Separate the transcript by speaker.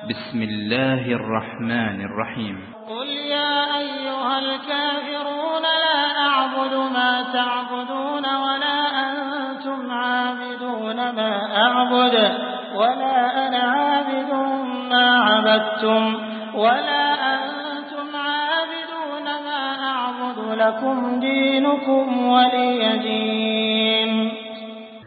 Speaker 1: بسم الله الرحمن الرحيم
Speaker 2: قل يا أيها الكافرون لا أعبد ما تعبدون ولا أنتم عابدون ما أعبد ولا أنا عابد ما عبدتم ولا أنتم عابدون ما أعبد لكم دينكم ولي دين.